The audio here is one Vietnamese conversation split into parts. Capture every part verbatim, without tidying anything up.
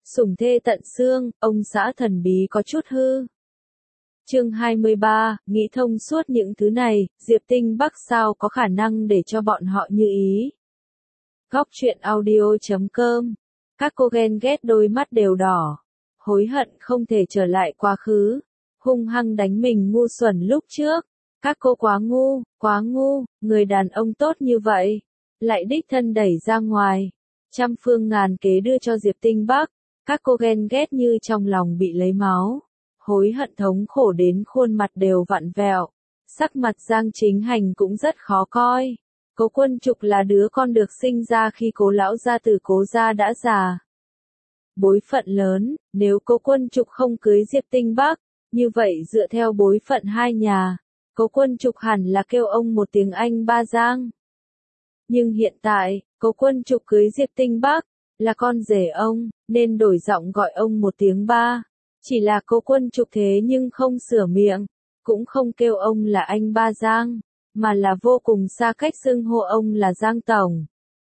Sủng thê tận xương, ông xã thần bí có chút hư. Chương hai mươi ba, nghĩ thông suốt những thứ này, Diệp Tinh Bắc sao có khả năng để cho bọn họ như ý. Góc truyện audio chấm com. Các cô ghen ghét đôi mắt đều đỏ. Hối hận không thể trở lại quá khứ. Hung hăng đánh mình ngu xuẩn lúc trước. Các cô quá ngu, quá ngu, người đàn ông tốt như vậy. Lại đích thân đẩy ra ngoài. Trăm phương ngàn kế đưa cho Diệp Tinh Bắc. Các cô ghen ghét như trong lòng bị lấy máu. Hối hận thống khổ đến khuôn mặt đều vặn vẹo. Sắc mặt Giang Chính Hành cũng rất khó coi. Cố Quân Trục là đứa con được sinh ra khi Cố lão gia tử Cố gia đã già. Bối phận lớn, nếu Cố Quân Trục không cưới Diệp Tinh Bắc, như vậy dựa theo bối phận hai nhà, Cố Quân Trục hẳn là kêu ông một tiếng anh ba Giang. Nhưng hiện tại, Cố Quân Trục cưới Diệp Tinh Bắc, là con rể ông, nên đổi giọng gọi ông một tiếng ba. Chỉ là Cố Quân Trục thế nhưng không sửa miệng, cũng không kêu ông là anh ba Giang, mà là vô cùng xa cách xưng hô ông là Giang Tổng.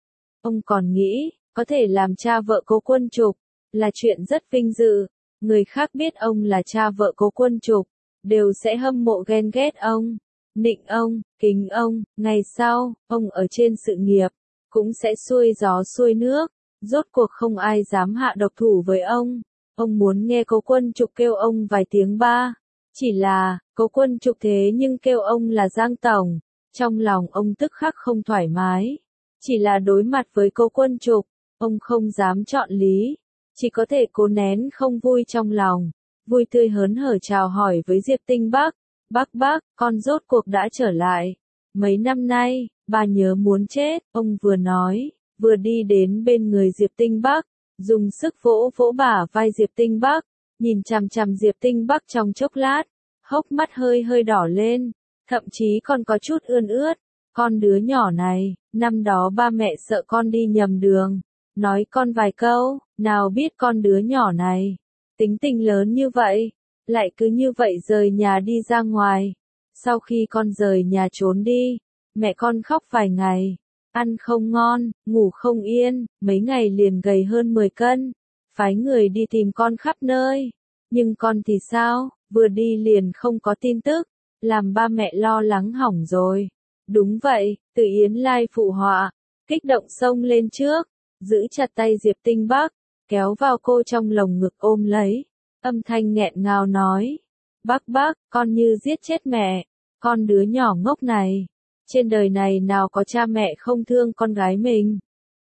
Ông còn nghĩ, có thể làm cha vợ Cố Quân Trục, là chuyện rất vinh dự, người khác biết ông là cha vợ Cố Quân Trục, đều sẽ hâm mộ ghen ghét ông, nịnh ông, kính ông, ngày sau, ông ở trên sự nghiệp, cũng sẽ xuôi gió xuôi nước, rốt cuộc không ai dám hạ độc thủ với ông. Ông muốn nghe Cố Quân Trục kêu ông vài tiếng ba. Chỉ là, Cố Quân Trục thế nhưng kêu ông là Giang Tổng. Trong lòng ông tức khắc không thoải mái. Chỉ là đối mặt với Cố Quân Trục, ông không dám chọn lý. Chỉ có thể cố nén không vui trong lòng. Vui tươi hớn hở chào hỏi với Diệp Tinh Bắc. Bác bác, con rốt cuộc đã trở lại. Mấy năm nay, bà nhớ muốn chết. Ông vừa nói, vừa đi đến bên người Diệp Tinh Bắc. Dùng sức vỗ vỗ bả vai Diệp Tinh Bắc, nhìn chằm chằm Diệp Tinh Bắc trong chốc lát, hốc mắt hơi hơi đỏ lên, thậm chí còn có chút ươn ướt. Con đứa nhỏ này, năm đó ba mẹ sợ con đi nhầm đường, nói con vài câu, nào biết con đứa nhỏ này, tính tình lớn như vậy, lại cứ như vậy rời nhà đi ra ngoài. Sau khi con rời nhà trốn đi, mẹ con khóc vài ngày. Ăn không ngon, ngủ không yên, mấy ngày liền gầy hơn mười cân. Phái người đi tìm con khắp nơi. Nhưng con thì sao, vừa đi liền không có tin tức, làm ba mẹ lo lắng hỏng rồi. Đúng vậy, Từ Yến Lai phụ họa, kích động xông lên trước, giữ chặt tay Diệp Tinh Bắc, kéo vào cô trong lồng ngực ôm lấy. Âm thanh nghẹn ngào nói, bác bác, con như giết chết mẹ, con đứa nhỏ ngốc này. Trên đời này nào có cha mẹ không thương con gái mình.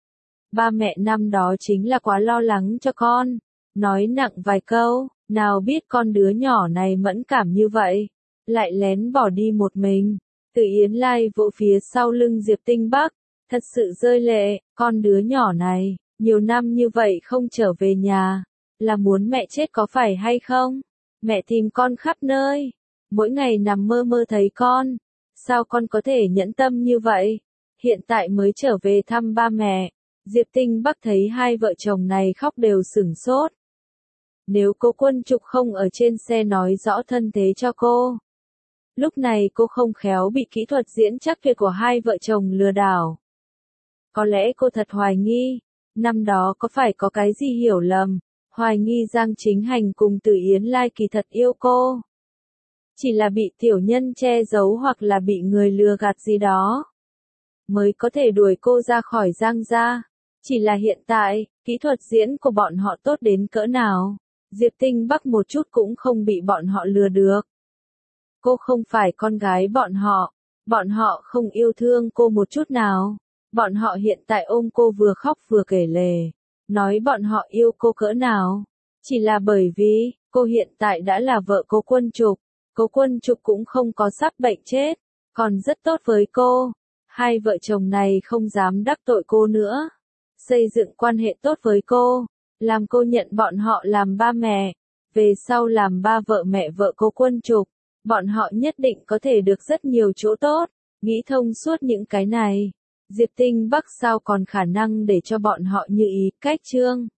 Ba mẹ năm đó chính là quá lo lắng cho con. Nói nặng vài câu, nào biết con đứa nhỏ này mẫn cảm như vậy. Lại lén bỏ đi một mình. Từ Yến Lai vỗ phía sau lưng Diệp Tinh Bắc. Thật sự rơi lệ, con đứa nhỏ này, nhiều năm như vậy không trở về nhà. Là muốn mẹ chết có phải hay không? Mẹ tìm con khắp nơi. Mỗi ngày nằm mơ mơ thấy con. Sao con có thể nhẫn tâm như vậy? Hiện tại mới trở về thăm ba mẹ. Diệp Tinh Bắc thấy hai vợ chồng này khóc đều sửng sốt. Nếu Cố Quân Trục không ở trên xe nói rõ thân thế cho cô. Lúc này cô không khéo bị kỹ thuật diễn chắc tuyệt của hai vợ chồng lừa đảo. Có lẽ cô thật hoài nghi. Năm đó có phải có cái gì hiểu lầm. Hoài nghi Giang Chính Hành cùng Từ Yến Lai kỳ thật yêu cô. Chỉ là bị tiểu nhân che giấu hoặc là bị người lừa gạt gì đó. Mới có thể đuổi cô ra khỏi Giang gia. Chỉ là hiện tại, kỹ thuật diễn của bọn họ tốt đến cỡ nào. Diệp Tinh Bắc một chút cũng không bị bọn họ lừa được. Cô không phải con gái bọn họ. Bọn họ không yêu thương cô một chút nào. Bọn họ hiện tại ôm cô vừa khóc vừa kể lể. Nói bọn họ yêu cô cỡ nào. Chỉ là bởi vì, cô hiện tại đã là vợ Cố Quân Trục. Cố Quân Trục cũng không có sắp bệnh chết, còn rất tốt với cô. Hai vợ chồng này không dám đắc tội cô nữa. Xây dựng quan hệ tốt với cô, làm cô nhận bọn họ làm ba mẹ. Về sau làm ba vợ mẹ vợ Cố Quân Trục, bọn họ nhất định có thể được rất nhiều chỗ tốt. Nghĩ thông suốt những cái này, Diệp Tinh Bắc sao còn khả năng để cho bọn họ như ý. Cách chương